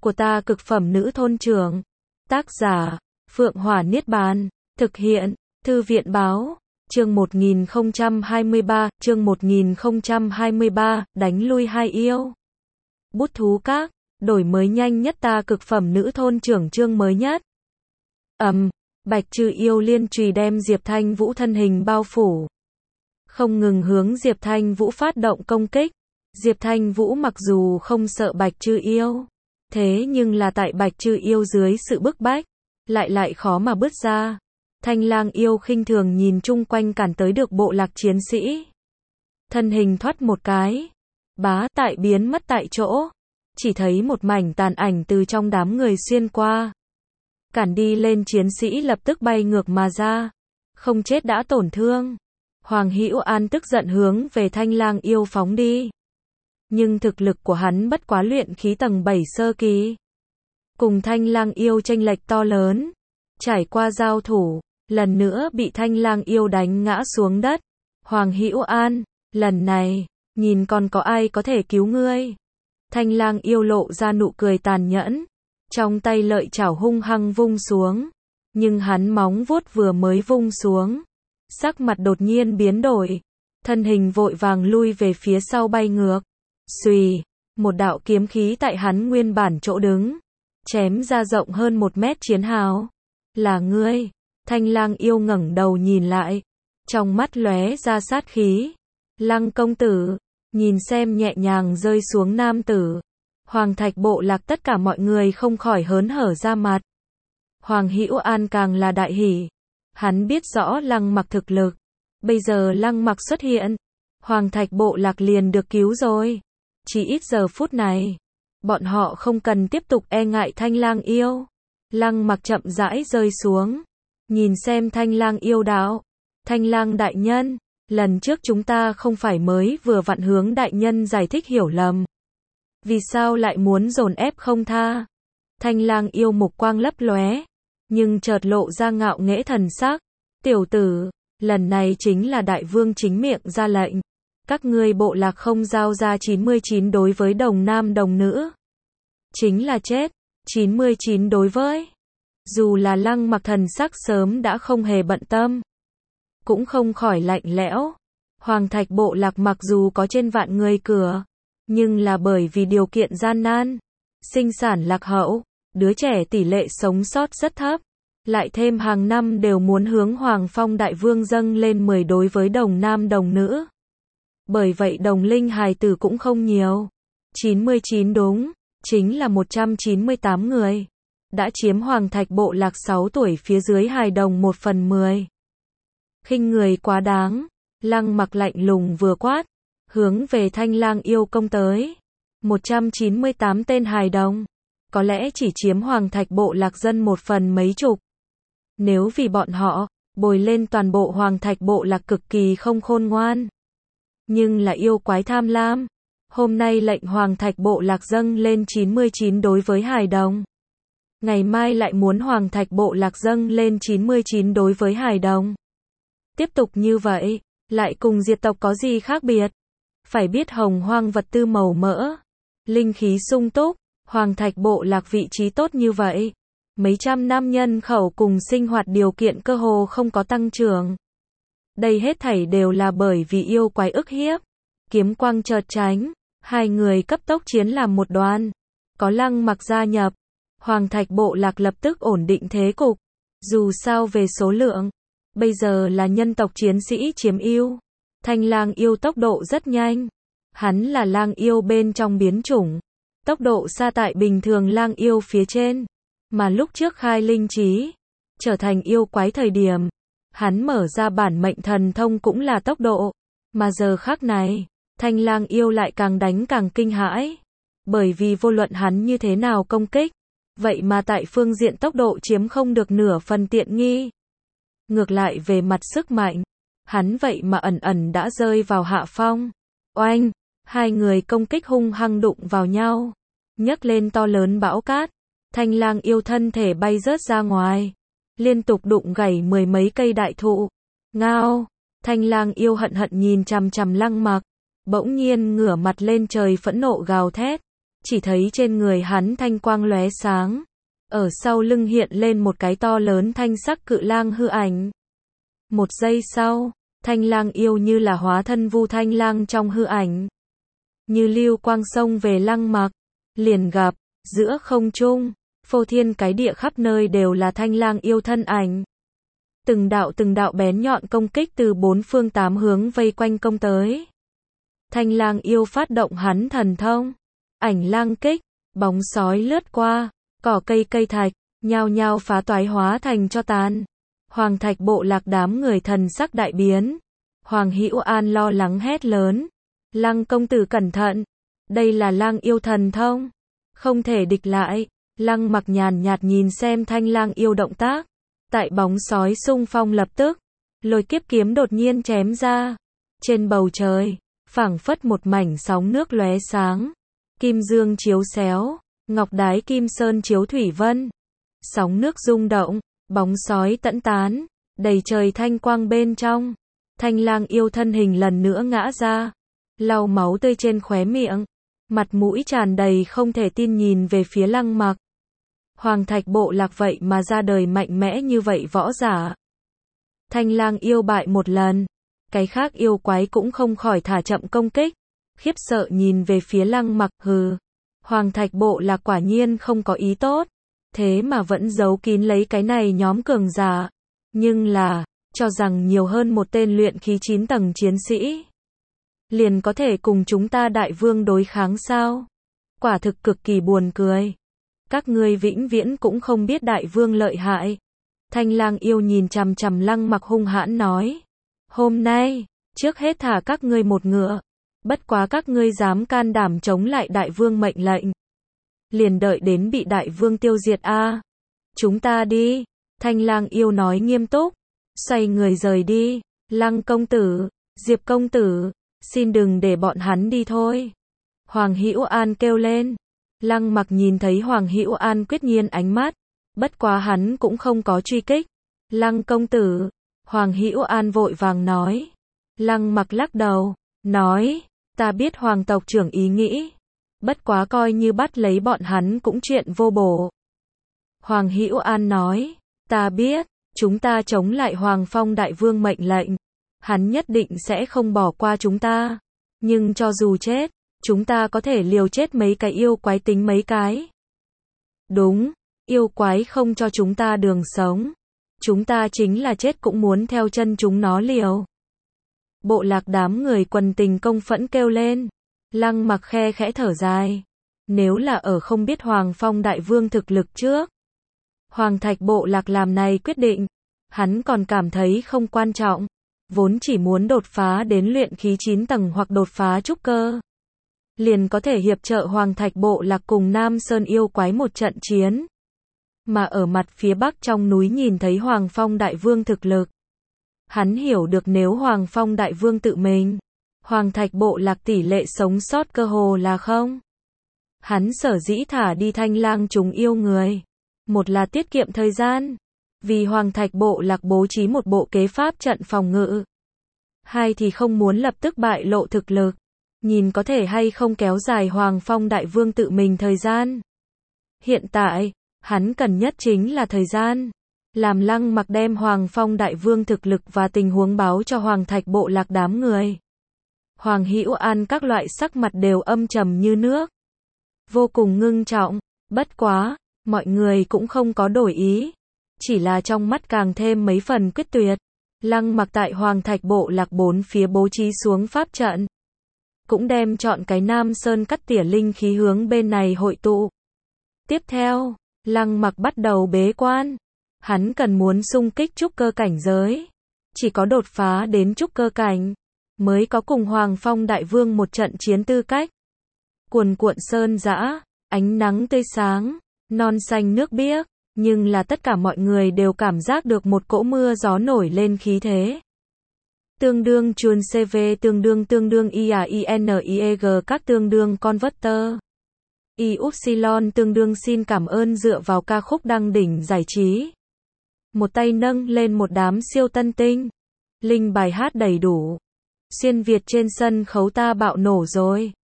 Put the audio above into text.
của ta cực phẩm nữ thôn trưởng. Tác giả, Phượng Hỏa Niết Bàn. Thực hiện, Thư viện báo. Chương 1023, đánh lui hai yêu. Bút thú các, đổi mới nhanh nhất ta cực phẩm nữ thôn trưởng chương mới nhất. Bạch Trư yêu liên chùy đem Diệp Thanh Vũ thân hình bao phủ. Không ngừng hướng Diệp Thanh Vũ phát động công kích. Diệp Thanh Vũ mặc dù không sợ Bạch Trư yêu, thế nhưng là tại Bạch Trư yêu dưới sự bức bách, lại khó mà bứt ra. Thanh Lang yêu khinh thường nhìn chung quanh cản tới được bộ lạc chiến sĩ. Thân hình thoát một cái, bá tại biến mất tại chỗ. Chỉ thấy một mảnh tàn ảnh từ trong đám người xuyên qua. Cản đi lên chiến sĩ lập tức bay ngược mà ra. Không chết đã tổn thương. Hoàng Hữu An tức giận hướng về Thanh Lang yêu phóng đi. Nhưng thực lực của hắn bất quá luyện khí tầng 7 sơ kỳ. Cùng Thanh Lang yêu chênh lệch to lớn. Trải qua giao thủ, lần nữa bị Thanh Lang yêu đánh ngã xuống đất. Hoàng Hữu An, lần này, nhìn còn có ai có thể cứu ngươi. Thanh Lang yêu lộ ra nụ cười tàn nhẫn. Trong tay lợi chảo hung hăng vung xuống. Nhưng hắn móng vuốt vừa mới vung xuống. Sắc mặt đột nhiên biến đổi. Thân hình vội vàng lui về phía sau bay ngược. Xùy, một đạo kiếm khí tại hắn nguyên bản chỗ đứng. Chém ra rộng hơn 1 mét chiến hào. Là ngươi. Thanh Lang yêu ngẩng đầu nhìn lại. Trong mắt lóe ra sát khí. Lăng công tử. Nhìn xem nhẹ nhàng rơi xuống nam tử. Hoàng Thạch bộ lạc tất cả mọi người không khỏi hớn hở ra mặt. Hoàng Hữu An càng là đại hỉ. Hắn biết rõ Lăng Mặc thực lực. Bây giờ Lăng Mặc xuất hiện. Hoàng Thạch bộ lạc liền được cứu rồi. Chỉ ít giờ phút này. Bọn họ không cần tiếp tục e ngại Thanh Lang yêu. Lăng Mặc chậm rãi rơi xuống. Nhìn xem Thanh Lang yêu đạo. Thanh Lang đại nhân. Lần trước chúng ta không phải mới vừa vặn hướng đại nhân giải thích hiểu lầm. Vì sao lại muốn dồn ép không tha? Thanh Lang yêu mục quang lấp lóe. Nhưng chợt lộ ra ngạo nghễ thần sắc. Tiểu tử, lần này chính là đại vương chính miệng ra lệnh. Các ngươi bộ lạc không giao ra 99 đối với đồng nam đồng nữ. Chính là chết. 99 đối với. Dù là Lăng Mặc thần sắc sớm đã không hề bận tâm. Cũng không khỏi lạnh lẽo. Hoàng Thạch bộ lạc mặc dù có trên vạn người cửa. Nhưng là bởi vì điều kiện gian nan. Sinh sản lạc hậu. Đứa trẻ tỷ lệ sống sót rất thấp. Lại thêm hàng năm đều muốn hướng Hoàng Phong đại vương dâng lên 10 đối với đồng nam đồng nữ. Bởi vậy đồng linh hài tử cũng không nhiều. 99 đúng. Chính là 198 người. Đã chiếm Hoàng Thạch bộ lạc 6 tuổi phía dưới hài đồng 1/10. Khinh người quá đáng. Lăng Mặc lạnh lùng vừa quát. Hướng về Thanh Lang yêu công tới. 198 tên hài đồng. Có lẽ chỉ chiếm Hoàng Thạch bộ lạc dân 1 phần mấy chục. Nếu vì bọn họ, bồi lên toàn bộ Hoàng Thạch bộ lạc cực kỳ không khôn ngoan. Nhưng là yêu quái tham lam. Hôm nay lệnh Hoàng Thạch bộ lạc dâng lên 99 đối với hài đồng. Ngày mai lại muốn Hoàng Thạch bộ lạc dâng lên 99 đối với hài đồng. Tiếp tục như vậy, lại cùng diệt tộc có gì khác biệt? Phải biết hồng hoang vật tư màu mỡ, linh khí sung túc, Hoàng Thạch bộ lạc vị trí tốt như vậy. Mấy trăm năm nhân khẩu cùng sinh hoạt điều kiện cơ hồ không có tăng trưởng. Đây hết thảy đều là bởi vì yêu quái ức hiếp. Kiếm quang chợt tránh, hai người cấp tốc chiến làm một đoàn. Có Lăng Mặc gia nhập, Hoàng Thạch bộ lạc lập tức ổn định thế cục. Dù sao về số lượng, bây giờ là nhân tộc chiến sĩ chiếm ưu. Thanh Lang yêu tốc độ rất nhanh. Hắn là lang yêu bên trong biến chủng. Tốc độ xa tại bình thường lang yêu phía trên. Mà lúc trước khai linh trí, trở thành yêu quái thời điểm, hắn mở ra bản mệnh thần thông cũng là tốc độ. Mà giờ khắc này, Thanh Lang yêu lại càng đánh càng kinh hãi. Bởi vì vô luận hắn như thế nào công kích, vậy mà tại phương diện tốc độ chiếm không được nửa phần tiện nghi. Ngược lại về mặt sức mạnh, hắn vậy mà ẩn ẩn đã rơi vào hạ phong. Oanh, hai người công kích hung hăng đụng vào nhau, nhấc lên to lớn bão cát. Thanh Lang yêu thân thể bay rớt ra ngoài, liên tục đụng gãy 10 mấy cây đại thụ. Ngao, Thanh Lang yêu hận hận nhìn chằm chằm Lăng Mặc, bỗng nhiên ngửa mặt lên trời phẫn nộ gào thét. chỉ thấy trên người hắn thanh quang lóe sáng. Ở sau lưng hiện lên một cái to lớn thanh sắc cự lang hư ảnh. Một giây sau, thanh lang yêu như là hóa thân Vu Thanh Lang trong hư ảnh. Như lưu quang xông về Lăng Mặc, liền gặp, giữa không trung, phô thiên cái địa khắp nơi đều là thanh lang yêu thân ảnh. Từng đạo bén nhọn công kích từ bốn phương tám hướng vây quanh công tới. Thanh lang yêu phát động hắn thần thông, ảnh lang kích, bóng sói lướt qua, cỏ cây thạch, nhao nhao phá toái hóa thành cho tàn. Hoàng Thạch Bộ Lạc đám người thần sắc đại biến. Hoàng Hữu An lo lắng hét lớn, Lăng công tử cẩn thận, đây là lang yêu thần thông, không thể địch lại. Lăng Mặc nhàn nhạt nhìn xem thanh lang yêu động tác, tại bóng sói xung phong lập tức, lôi kiếp kiếm đột nhiên chém ra. Trên bầu trời, phảng phất một mảnh sóng nước lóe sáng, kim dương chiếu xéo, ngọc đái kim sơn chiếu thủy vân. Sóng nước rung động, bóng sói tẫn tán, đầy trời thanh quang bên trong. Thanh lang yêu thân hình lần nữa ngã ra, lau máu tươi trên khóe miệng, mặt mũi tràn đầy không thể tin nhìn về phía Lăng Mặc. Hoàng Thạch Bộ Lạc vậy mà ra đời mạnh mẽ như vậy võ giả. Thanh lang yêu bại một lần, cái khác yêu quái cũng không khỏi thả chậm công kích, khiếp sợ nhìn về phía Lăng Mặc. Hừ, Hoàng Thạch Bộ Lạc quả nhiên không có ý tốt, thế mà vẫn giấu kín lấy cái này nhóm cường giả, nhưng là cho rằng nhiều hơn một tên luyện khí 9 tầng chiến sĩ liền có thể cùng chúng ta đại vương đối kháng sao? Quả thực cực kỳ buồn cười. Các ngươi vĩnh viễn cũng không biết đại vương lợi hại. Thanh lang yêu nhìn chằm chằm Lăng Mặc hung hãn nói. Hôm nay, trước hết thả các ngươi một ngựa. Bất quá các ngươi dám can đảm chống lại đại vương mệnh lệnh, liền đợi đến bị đại vương tiêu diệt a. Chúng ta đi. Thanh lang yêu nói nghiêm túc, xoay người rời đi. Lăng công tử, Diệp công tử, xin đừng để bọn hắn đi thôi. Hoàng Hữu An kêu lên. Lăng Mặc nhìn thấy Hoàng Hữu An quyết nhiên ánh mắt, bất quá hắn cũng không có truy kích. Lăng công tử, Hoàng Hữu An vội vàng nói. Lăng Mặc lắc đầu, nói, ta biết Hoàng tộc trưởng ý nghĩ, bất quá coi như bắt lấy bọn hắn cũng chuyện vô bổ. Hoàng Hữu An nói, ta biết, chúng ta chống lại Hoàng Phong đại vương mệnh lệnh, hắn nhất định sẽ không bỏ qua chúng ta, nhưng cho dù chết, chúng ta có thể liều chết mấy cái yêu quái tính mấy cái. Đúng, yêu quái không cho chúng ta đường sống, chúng ta chính là chết cũng muốn theo chân chúng nó liều. Bộ lạc đám người quần tình công phẫn kêu lên. Lăng Mặc khe khẽ thở dài. Nếu là ở không biết Hoàng Phong đại vương thực lực trước, Hoàng Thạch Bộ Lạc làm này quyết định, hắn còn cảm thấy không quan trọng, vốn chỉ muốn đột phá đến luyện khí 9 tầng hoặc đột phá trúc cơ, liền có thể hiệp trợ Hoàng Thạch Bộ Lạc cùng Nam Sơn yêu quái một trận chiến. Mà ở mặt phía bắc trong núi nhìn thấy Hoàng Phong đại vương thực lực, hắn hiểu được nếu Hoàng Phong đại vương tự mình, Hoàng Thạch Bộ Lạc tỷ lệ sống sót cơ hồ là không. Hắn sở dĩ thả đi Thanh lang chúng yêu người, một là tiết kiệm thời gian, vì Hoàng Thạch Bộ Lạc bố trí một bộ kế pháp trận phòng ngự. Hai thì không muốn lập tức bại lộ thực lực, nhìn có thể hay không kéo dài Hoàng Phong đại vương tự mình thời gian. Hiện tại, hắn cần nhất chính là thời gian. Làm Lăng Mặc đem Hoàng Phong đại vương thực lực và tình huống báo cho Hoàng Thạch Bộ Lạc đám người. Hoàng Hữu An các loại sắc mặt đều âm trầm như nước, vô cùng ngưng trọng, bất quá, mọi người cũng không có đổi ý, chỉ là trong mắt càng thêm mấy phần quyết tuyệt. Lăng Mặc tại Hoàng Thạch Bộ Lạc bốn phía bố trí xuống pháp trận, cũng đem chọn cái Nam Sơn cắt tỉa linh khí hướng bên này hội tụ. Tiếp theo, Lăng Mặc bắt đầu bế quan. Hắn cần muốn xung kích trúc cơ cảnh giới, chỉ có đột phá đến trúc cơ cảnh, mới có cùng Hoàng Phong đại vương một trận chiến tư cách. Cuồn cuộn sơn dã, ánh nắng tươi sáng, non xanh nước biếc, nhưng là tất cả mọi người đều cảm giác được một cỗ mưa gió nổi lên khí thế. Tương đương chuồn CV tương đương IAINIEG các tương đương converter. YY tương đương xin cảm ơn dựa vào ca khúc đăng đỉnh giải trí. Một tay nâng lên một đám siêu tân tinh. Linh bài hát đầy đủ. Xuyên Việt trên sân khấu ta bạo nổ rồi.